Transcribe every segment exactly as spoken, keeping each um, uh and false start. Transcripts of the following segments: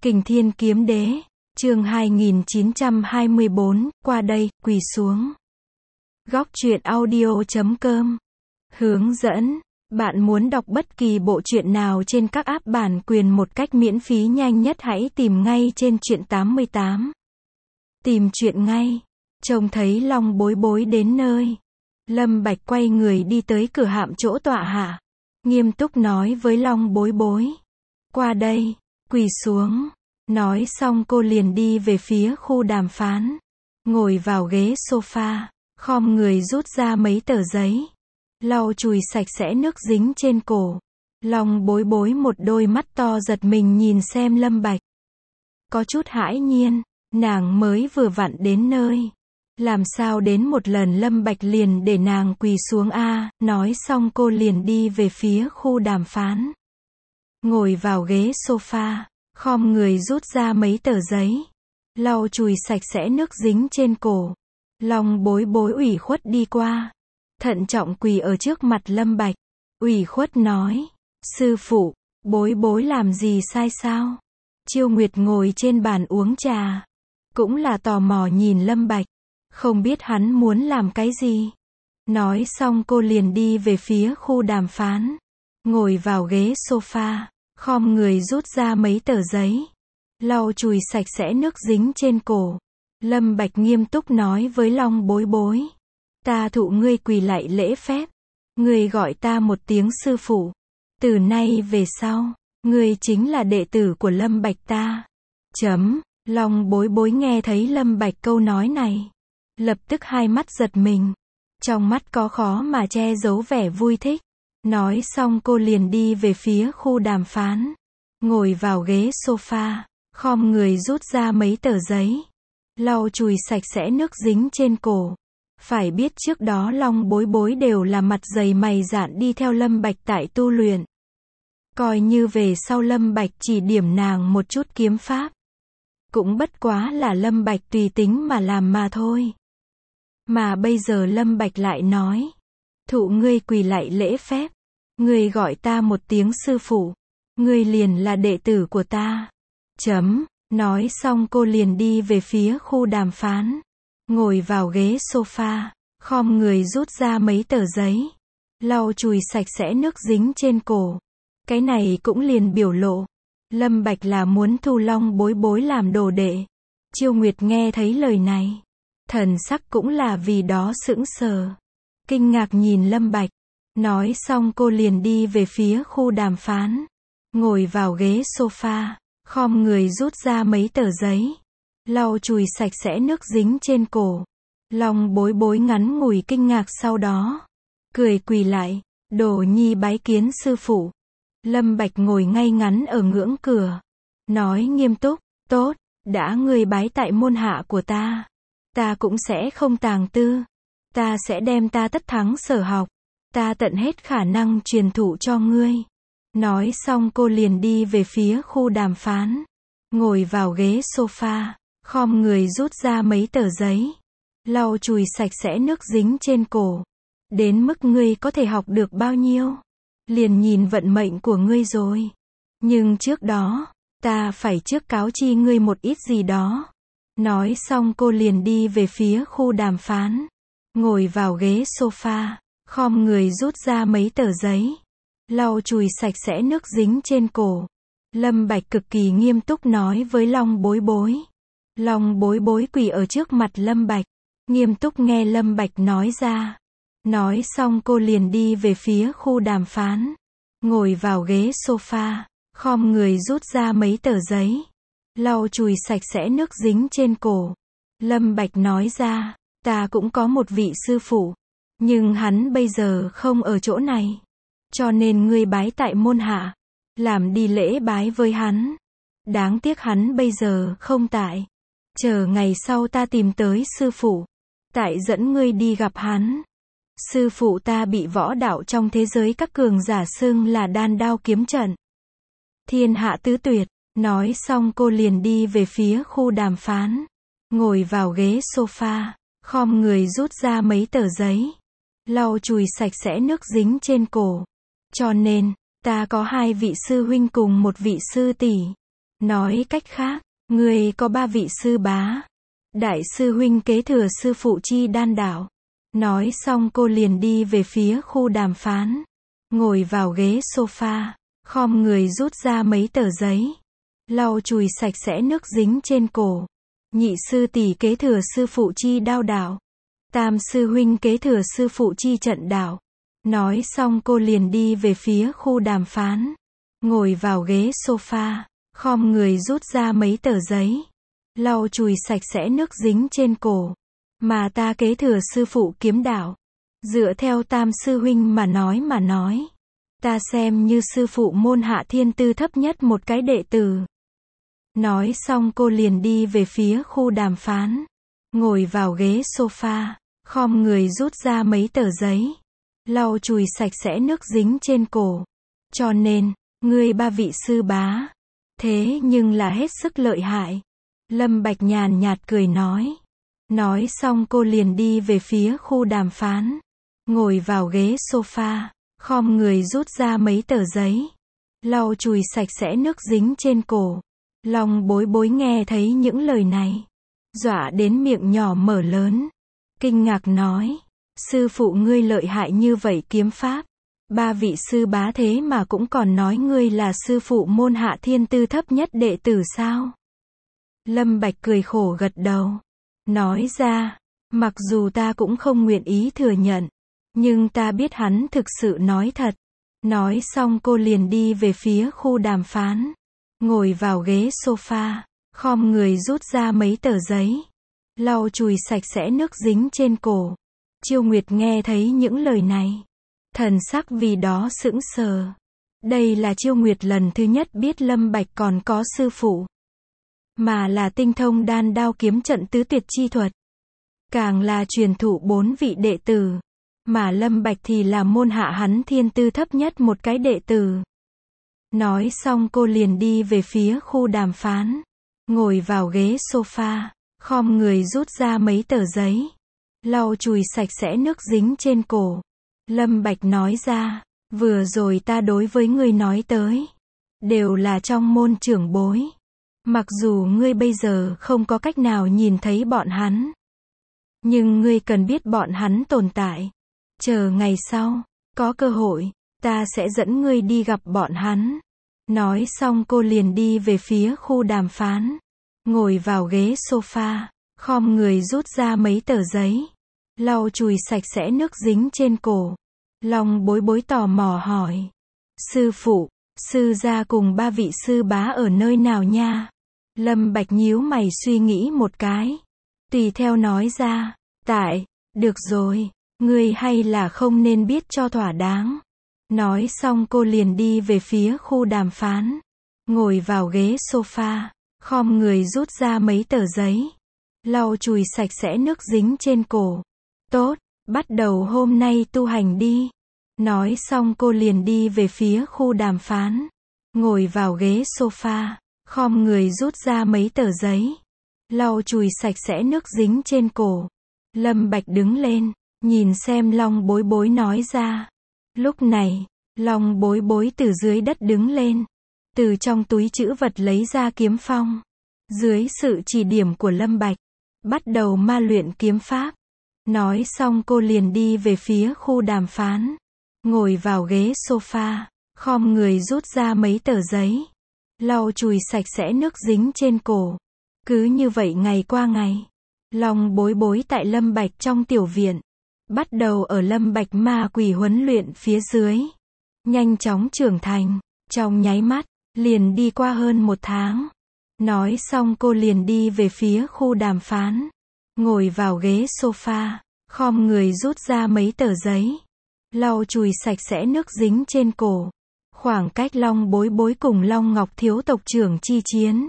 Kình Thiên Kiếm Đế, chương hai nghìn chín trăm hai mươi bốn, qua đây, quỳ xuống. Góc truyện audio chấm com. Hướng dẫn, bạn muốn đọc bất kỳ bộ truyện nào trên các app bản quyền một cách miễn phí nhanh nhất hãy tìm ngay trên truyện tám mươi tám. Tìm truyện ngay. Trông thấy Long Bối Bối đến nơi. Lâm Bạch quay người đi tới cửa hạm chỗ tọa hạ. Nghiêm túc nói với Long Bối Bối. Qua đây, quỳ xuống. Nói xong cô liền đi về phía khu đàm phán. Ngồi vào ghế sofa, khom người rút ra mấy tờ giấy. Lau chùi sạch sẽ nước dính trên cổ. Long Bối Bối một đôi mắt to giật mình nhìn xem Lâm Bạch. Có chút hãi nhiên, nàng mới vừa vặn đến nơi. Làm sao đến một lần Lâm Bạch liền để nàng quỳ xuống a, nói xong cô liền đi về phía khu đàm phán. Ngồi vào ghế sofa, khom người rút ra mấy tờ giấy. Lau chùi sạch sẽ nước dính trên cổ. Long Bối Bối ủy khuất đi qua. Thận trọng quỳ ở trước mặt Lâm Bạch. Ủy khuất nói. Sư phụ, Bối Bối làm gì sai sao? Chiêu Nguyệt ngồi trên bàn uống trà. Cũng là tò mò nhìn Lâm Bạch. Không biết hắn muốn làm cái gì. Nói xong cô liền đi về phía khu đàm phán. Ngồi vào ghế sofa, khom người rút ra mấy tờ giấy. Lau chùi sạch sẽ nước dính trên cổ. Lâm Bạch nghiêm túc nói với Long Bối Bối. Ta thụ ngươi quỳ lạy lễ phép. Ngươi gọi ta một tiếng sư phụ. Từ nay về sau, ngươi chính là đệ tử của Lâm Bạch ta. Chấm. Long Bối Bối nghe thấy Lâm Bạch câu nói này. Lập tức hai mắt giật mình. Trong mắt có khó mà che giấu vẻ vui thích. Nói xong cô liền đi về phía khu đàm phán. Ngồi vào ghế sofa, khom người rút ra mấy tờ giấy. Lau chùi sạch sẽ nước dính trên cổ. Phải biết trước đó Long Bối Bối đều là mặt dày mày dạn đi theo Lâm Bạch tại tu luyện. Coi như về sau Lâm Bạch chỉ điểm nàng một chút kiếm pháp. Cũng bất quá là Lâm Bạch tùy tính mà làm mà thôi. Mà bây giờ Lâm Bạch lại nói. Thụ ngươi quỳ lạy lễ phép. Ngươi gọi ta một tiếng sư phụ. Ngươi liền là đệ tử của ta. Chấm. Nói xong cô liền đi về phía khu đàm phán. Ngồi vào ghế sofa, khom người rút ra mấy tờ giấy. Lau chùi sạch sẽ nước dính trên cổ. Cái này cũng liền biểu lộ. Lâm Bạch là muốn thu Long Bối Bối làm đồ đệ. Chiêu Nguyệt nghe thấy lời này. Thần sắc cũng là vì đó sững sờ. Kinh ngạc nhìn Lâm Bạch. Nói xong cô liền đi về phía khu đàm phán. Ngồi vào ghế sofa, khom người rút ra mấy tờ giấy. Lau chùi sạch sẽ nước dính trên cổ. Long Bối Bối ngắn ngủi kinh ngạc sau đó. Cười quỳ lại. Đồ nhi bái kiến sư phụ. Lâm Bạch ngồi ngay ngắn ở ngưỡng cửa. Nói nghiêm túc. Tốt, đã ngươi bái tại môn hạ của ta. Ta cũng sẽ không tàng tư. Ta sẽ đem ta tất thắng sở học. Ta tận hết khả năng truyền thụ cho ngươi. Nói xong cô liền đi về phía khu đàm phán. Ngồi vào ghế sofa, khom người rút ra mấy tờ giấy. Lau chùi sạch sẽ nước dính trên cổ. Đến mức ngươi có thể học được bao nhiêu? Liền nhìn vận mệnh của ngươi rồi. Nhưng trước đó, ta phải trước cáo chi ngươi một ít gì đó. Nói xong cô liền đi về phía khu đàm phán. Ngồi vào ghế sofa, khom người rút ra mấy tờ giấy. Lau chùi sạch sẽ nước dính trên cổ. Lâm Bạch cực kỳ nghiêm túc nói với Long Bối Bối. Long Bối Bối quỳ ở trước mặt Lâm Bạch. Nghiêm túc nghe Lâm Bạch nói ra. Nói xong cô liền đi về phía khu đàm phán. Ngồi vào ghế sofa, khom người rút ra mấy tờ giấy. Lau chùi sạch sẽ nước dính trên cổ. Lâm Bạch nói ra. Ta cũng có một vị sư phụ. Nhưng hắn bây giờ không ở chỗ này. Cho nên ngươi bái tại môn hạ. Làm đi lễ bái với hắn. Đáng tiếc hắn bây giờ không tại. Chờ ngày sau ta tìm tới sư phụ. Tại dẫn ngươi đi gặp hắn. Sư phụ ta bị võ đạo trong thế giới các cường giả xưng là đan đao kiếm trận. Thiên hạ tứ tuyệt. Nói xong cô liền đi về phía khu đàm phán. Ngồi vào ghế sofa, khom người rút ra mấy tờ giấy. Lau chùi sạch sẽ nước dính trên cổ. Cho nên, ta có hai vị sư huynh cùng một vị sư tỷ. Nói cách khác, ngươi có ba vị sư bá. Đại sư huynh kế thừa sư phụ chi đan đạo. Nói xong cô liền đi về phía khu đàm phán. Ngồi vào ghế sofa, khom người rút ra mấy tờ giấy. Lau chùi sạch sẽ nước dính trên cổ. Nhị sư tỷ kế thừa sư phụ chi đao đạo. Tam sư huynh kế thừa sư phụ chi trận đạo. Nói xong cô liền đi về phía khu đàm phán. Ngồi vào ghế sofa, khom người rút ra mấy tờ giấy. Lau chùi sạch sẽ nước dính trên cổ. Mà ta kế thừa sư phụ kiếm đạo. Dựa theo tam sư huynh mà nói mà nói. Ta xem như sư phụ môn hạ thiên tư thấp nhất một cái đệ tử. Nói xong cô liền đi về phía khu đàm phán. Ngồi vào ghế sofa, khom người rút ra mấy tờ giấy. Lau chùi sạch sẽ nước dính trên cổ. Cho nên, ngươi ba vị sư bá. Thế nhưng là hết sức lợi hại. Lâm Bạch nhàn nhạt cười nói. Nói xong cô liền đi về phía khu đàm phán. Ngồi vào ghế sofa, khom người rút ra mấy tờ giấy. Lau chùi sạch sẽ nước dính trên cổ. Long Bối Bối nghe thấy những lời này. Dọa đến miệng nhỏ mở lớn. Kinh ngạc nói. Sư phụ ngươi lợi hại như vậy kiếm pháp. Ba vị sư bá thế mà cũng còn nói ngươi là sư phụ môn hạ thiên tư thấp nhất đệ tử sao? Lâm Bạch cười khổ gật đầu. Nói ra, mặc dù ta cũng không nguyện ý thừa nhận. Nhưng ta biết hắn thực sự nói thật. Nói xong cô liền đi về phía khu đàm phán. Ngồi vào ghế sofa, khom người rút ra mấy tờ giấy. Lau chùi sạch sẽ nước dính trên cổ. Chiêu Nguyệt nghe thấy những lời này. Thần sắc vì đó sững sờ. Đây là Chiêu Nguyệt lần thứ nhất biết Lâm Bạch còn có sư phụ. Mà là tinh thông đan đao kiếm trận tứ tuyệt chi thuật. Càng là truyền thụ bốn vị đệ tử. Mà Lâm Bạch thì là môn hạ hắn thiên tư thấp nhất một cái đệ tử. Nói xong cô liền đi về phía khu đàm phán. Ngồi vào ghế sofa, khom người rút ra mấy tờ giấy. Lau chùi sạch sẽ nước dính trên cổ. Lâm Bạch nói ra, vừa rồi ta đối với ngươi nói tới. Đều là trong môn trưởng bối. Mặc dù ngươi bây giờ không có cách nào nhìn thấy bọn hắn. Nhưng ngươi cần biết bọn hắn tồn tại. Chờ ngày sau, có cơ hội, ta sẽ dẫn ngươi đi gặp bọn hắn. Nói xong cô liền đi về phía khu đàm phán. Ngồi vào ghế sofa, khom người rút ra mấy tờ giấy. Lau chùi sạch sẽ nước dính trên cổ. Long Bối Bối tò mò hỏi. Sư phụ, sư gia cùng ba vị sư bá ở nơi nào nha? Lâm Bạch nhíu mày suy nghĩ một cái. Tùy theo nói ra. Tại, được rồi, ngươi hay là không nên biết cho thỏa đáng. Nói xong cô liền đi về phía khu đàm phán. Ngồi vào ghế sofa, khom người rút ra mấy tờ giấy. Lau chùi sạch sẽ nước dính trên cổ. Tốt, bắt đầu hôm nay tu hành đi. Nói xong cô liền đi về phía khu đàm phán. Ngồi vào ghế sofa, khom người rút ra mấy tờ giấy. Lau chùi sạch sẽ nước dính trên cổ. Lâm Bạch đứng lên, nhìn xem Long Bối Bối nói ra. Lúc này, Long Bối Bối từ dưới đất đứng lên. Từ trong túi trữ vật lấy ra kiếm phong. Dưới sự chỉ điểm của Lâm Bạch, bắt đầu ma luyện kiếm pháp. Nói xong cô liền đi về phía khu đàm phán. Ngồi vào ghế sofa, khom người rút ra mấy tờ giấy. Lau chùi sạch sẽ nước dính trên cổ. Cứ như vậy ngày qua ngày. Long Bối Bối tại Lâm Bạch trong tiểu viện. Bắt đầu ở Lâm Bạch ma quỷ huấn luyện phía dưới. Nhanh chóng trưởng thành. Trong nháy mắt, liền đi qua hơn một tháng. Nói xong cô liền đi về phía khu đàm phán. Ngồi vào ghế sofa, khom người rút ra mấy tờ giấy. Lau chùi sạch sẽ nước dính trên cổ. Khoảng cách Long Bối Bối cùng Long Ngọc thiếu tộc trưởng chi chiến.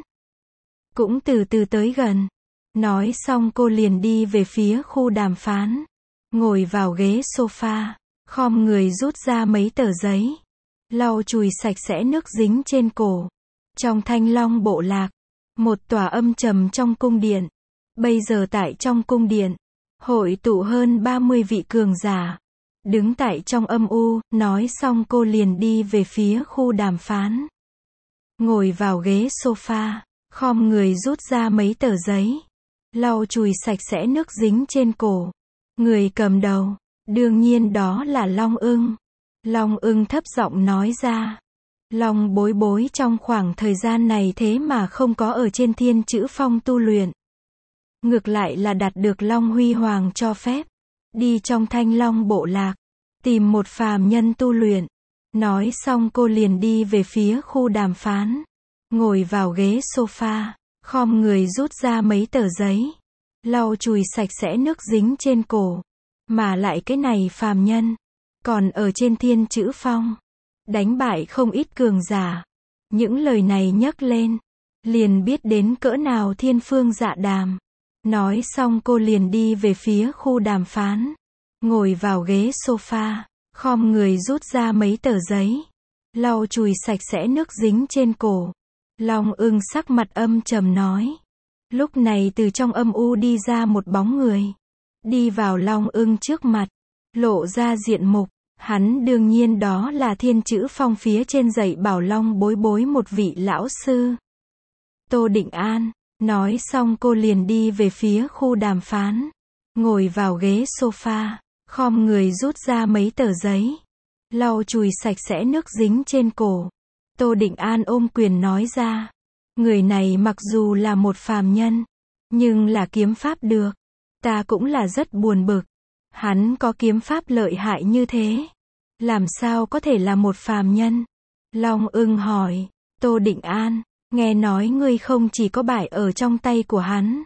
Cũng từ từ tới gần. Nói xong cô liền đi về phía khu đàm phán. Ngồi vào ghế sofa, khom người rút ra mấy tờ giấy. Lau chùi sạch sẽ nước dính trên cổ. Trong Thanh Long bộ lạc, một tòa âm trầm trong cung điện. Bây giờ tại trong cung điện, hội tụ hơn ba mươi vị cường giả. Đứng tại trong âm u, nói xong cô liền đi về phía khu đàm phán. ngồi vào ghế sofa, khom người rút ra mấy tờ giấy, lau chùi sạch sẽ nước dính trên cổ. Người cầm đầu, đương nhiên đó là Long Ưng. Long Ưng thấp giọng nói ra. Long Bối Bối trong khoảng thời gian này thế mà không có ở trên Thiên Chữ Phong tu luyện. Ngược lại là đạt được Long Huy Hoàng cho phép, đi trong Thanh Long bộ lạc, tìm một phàm nhân tu luyện. Nói xong cô liền đi về phía khu đàm phán, ngồi vào ghế sofa, khom người rút ra mấy tờ giấy, lau chùi sạch sẽ nước dính trên cổ. Mà lại cái này phàm nhân, còn ở trên Thiên Chữ Phong, đánh bại không ít cường giả. Những lời này nhắc lên, liền biết đến cỡ nào thiên phương dạ đàm. Nói xong cô liền đi về phía khu đàm phán, ngồi vào ghế sofa, khom người rút ra mấy tờ giấy, lau chùi sạch sẽ nước dính trên cổ. Long Ưng sắc mặt âm trầm nói. Lúc này từ trong âm u đi ra một bóng người, đi vào Long Ưng trước mặt, lộ ra diện mục. Hắn đương nhiên đó là Thiên Chữ Phong phía trên dạy bảo Long Bối Bối một vị lão sư, Tô Định An. Nói xong cô liền đi về phía khu đàm phán, ngồi vào ghế sofa, khom người rút ra mấy tờ giấy, lau chùi sạch sẽ nước dính trên cổ. Tô Định An ôm quyền nói ra. Người này mặc dù là một phàm nhân, nhưng là kiếm pháp được. Ta cũng là rất buồn bực. Hắn có kiếm pháp lợi hại như thế, làm sao có thể là một phàm nhân? Long Ưng hỏi. Tô Định An, nghe nói ngươi không chỉ có bại ở trong tay của hắn,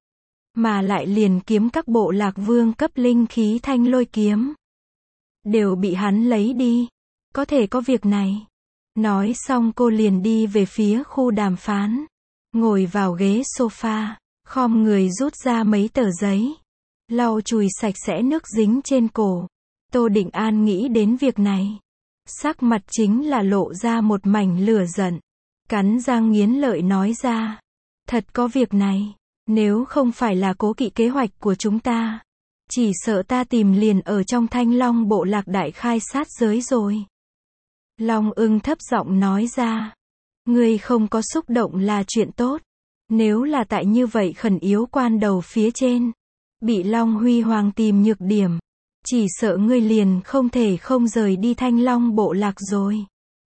mà lại liền kiếm các bộ lạc vương cấp linh khí thanh lôi kiếm, đều bị hắn lấy đi. Có thể có việc này. Nói xong cô liền đi về phía khu đàm phán, ngồi vào ghế sofa, khom người rút ra mấy tờ giấy, lau chùi sạch sẽ nước dính trên cổ. Tô Định An nghĩ đến việc này, sắc mặt chính là lộ ra một mảnh lửa giận, cắn răng nghiến lợi nói ra. Thật có việc này, nếu không phải là Cố Kỵ kế hoạch của chúng ta, chỉ sợ ta tìm liền ở trong Thanh Long bộ lạc đại khai sát giới rồi. Long Ưng thấp giọng nói ra. Ngươi không có xúc động là chuyện tốt. Nếu là tại như vậy khẩn yếu quan đầu phía trên, bị Long Huy Hoàng tìm nhược điểm, chỉ sợ ngươi liền không thể không rời đi Thanh Long bộ lạc rồi.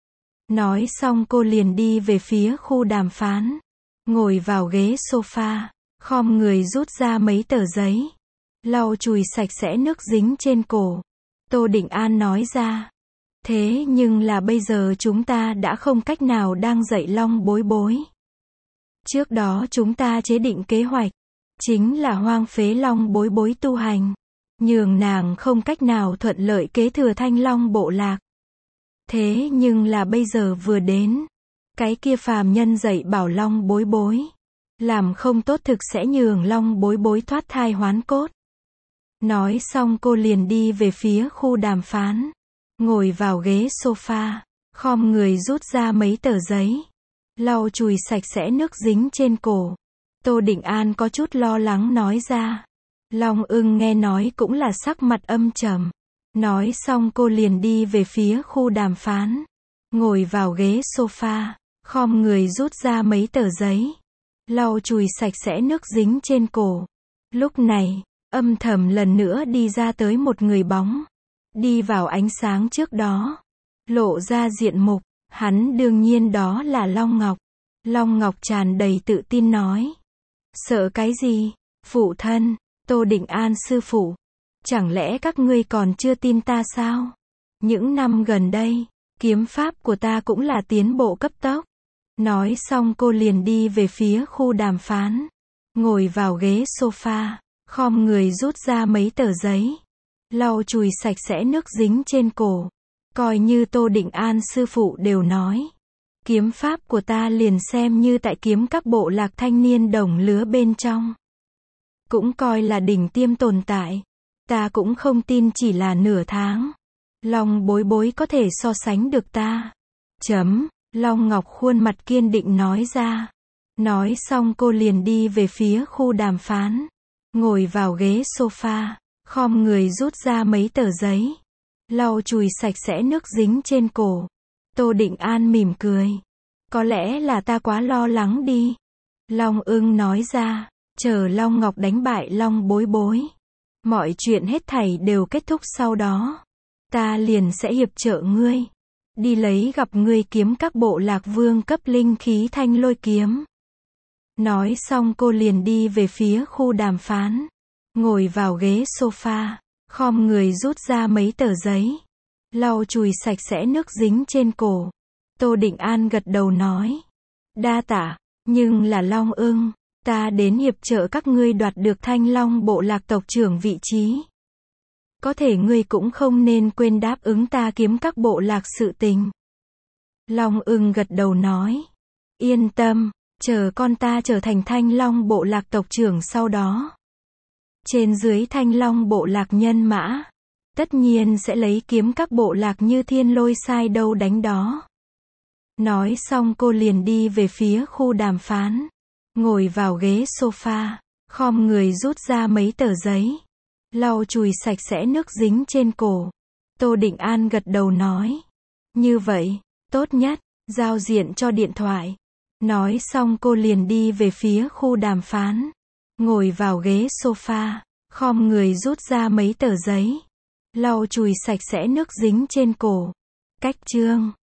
Nói xong cô liền đi về phía khu đàm phán, ngồi vào ghế sofa, khom người rút ra mấy tờ giấy, lau chùi sạch sẽ nước dính trên cổ. Tô Định An nói ra. Thế nhưng là bây giờ chúng ta đã không cách nào đang dạy Long Bối Bối. Trước đó chúng ta chế định kế hoạch, chính là hoang phế Long Bối Bối tu hành, nhường nàng không cách nào thuận lợi kế thừa Thanh Long bộ lạc. Thế nhưng là bây giờ vừa đến, cái kia phàm nhân dạy bảo Long Bối Bối, làm không tốt thực sẽ nhường Long Bối Bối thoát thai hoán cốt. Nói xong cô liền đi về phía khu đàm phán, ngồi vào ghế sofa, khom người rút ra mấy tờ giấy, lau chùi sạch sẽ nước dính trên cổ. Tô Định An có chút lo lắng nói ra. Long Ưng nghe nói cũng là sắc mặt âm trầm. Nói xong cô liền đi về phía khu đàm phán, ngồi vào ghế sofa, khom người rút ra mấy tờ giấy, lau chùi sạch sẽ nước dính trên cổ. Lúc này, âm thầm lần nữa đi ra tới một người bóng, đi vào ánh sáng trước đó, lộ ra diện mục. Hắn đương nhiên đó là Long Ngọc. Long Ngọc tràn đầy tự tin nói. Sợ cái gì? Phụ thân, Tô Định An sư phụ, chẳng lẽ các ngươi còn chưa tin ta sao? Những năm gần đây, kiếm pháp của ta cũng là tiến bộ cấp tốc. Nói xong cô liền đi về phía khu đàm phán, ngồi vào ghế sofa, khom người rút ra mấy tờ giấy, lau chùi sạch sẽ nước dính trên cổ. Coi như Tô Định An sư phụ đều nói, kiếm pháp của ta liền xem như tại kiếm các bộ lạc thanh niên đồng lứa bên trong, cũng coi là đỉnh tiêm tồn tại. Ta cũng không tin chỉ là nửa tháng, Long Bối Bối có thể so sánh được ta. Chấm, Long Ngọc khuôn mặt kiên định nói ra. Nói xong cô liền đi về phía khu đàm phán, ngồi vào ghế sofa, khom người rút ra mấy tờ giấy, lau chùi sạch sẽ nước dính trên cổ. Tô Định An mỉm cười. Có lẽ là ta quá lo lắng đi. Long Ưng nói ra, chờ Long Ngọc đánh bại Long Bối Bối. Mọi chuyện hết thảy đều kết thúc sau đó. Ta liền sẽ hiệp trợ ngươi. Đi lấy gặp ngươi kiếm các bộ lạc vương cấp linh khí thanh lôi kiếm. Nói xong cô liền đi về phía khu đàm phán. Ngồi vào ghế sofa, khom người rút ra mấy tờ giấy. Lau chùi sạch sẽ nước dính trên cổ. Tô Định An gật đầu nói. Đa tạ, nhưng là Long Ưng, ta đến hiệp trợ các ngươi đoạt được Thanh Long bộ lạc tộc trưởng vị trí. Có thể ngươi cũng không nên quên đáp ứng ta kiếm các bộ lạc sự tình. Long Ưng gật đầu nói. Yên tâm, chờ con ta trở thành Thanh Long bộ lạc tộc trưởng sau đó. Trên dưới Thanh Long bộ lạc nhân mã, tất nhiên sẽ lấy kiếm các bộ lạc như thiên lôi sai đâu đánh đó. Nói xong cô liền đi về phía khu đàm phán. Ngồi vào ghế sofa, khom người rút ra mấy tờ giấy. Lau chùi sạch sẽ nước dính trên cổ. Tô Định An gật đầu nói. Như vậy, tốt nhất, giao diện cho điện thoại. Nói xong cô liền đi về phía khu đàm phán. Ngồi vào ghế sofa, khom người rút ra mấy tờ giấy. Lau chùi sạch sẽ nước dính trên cổ. Cách chương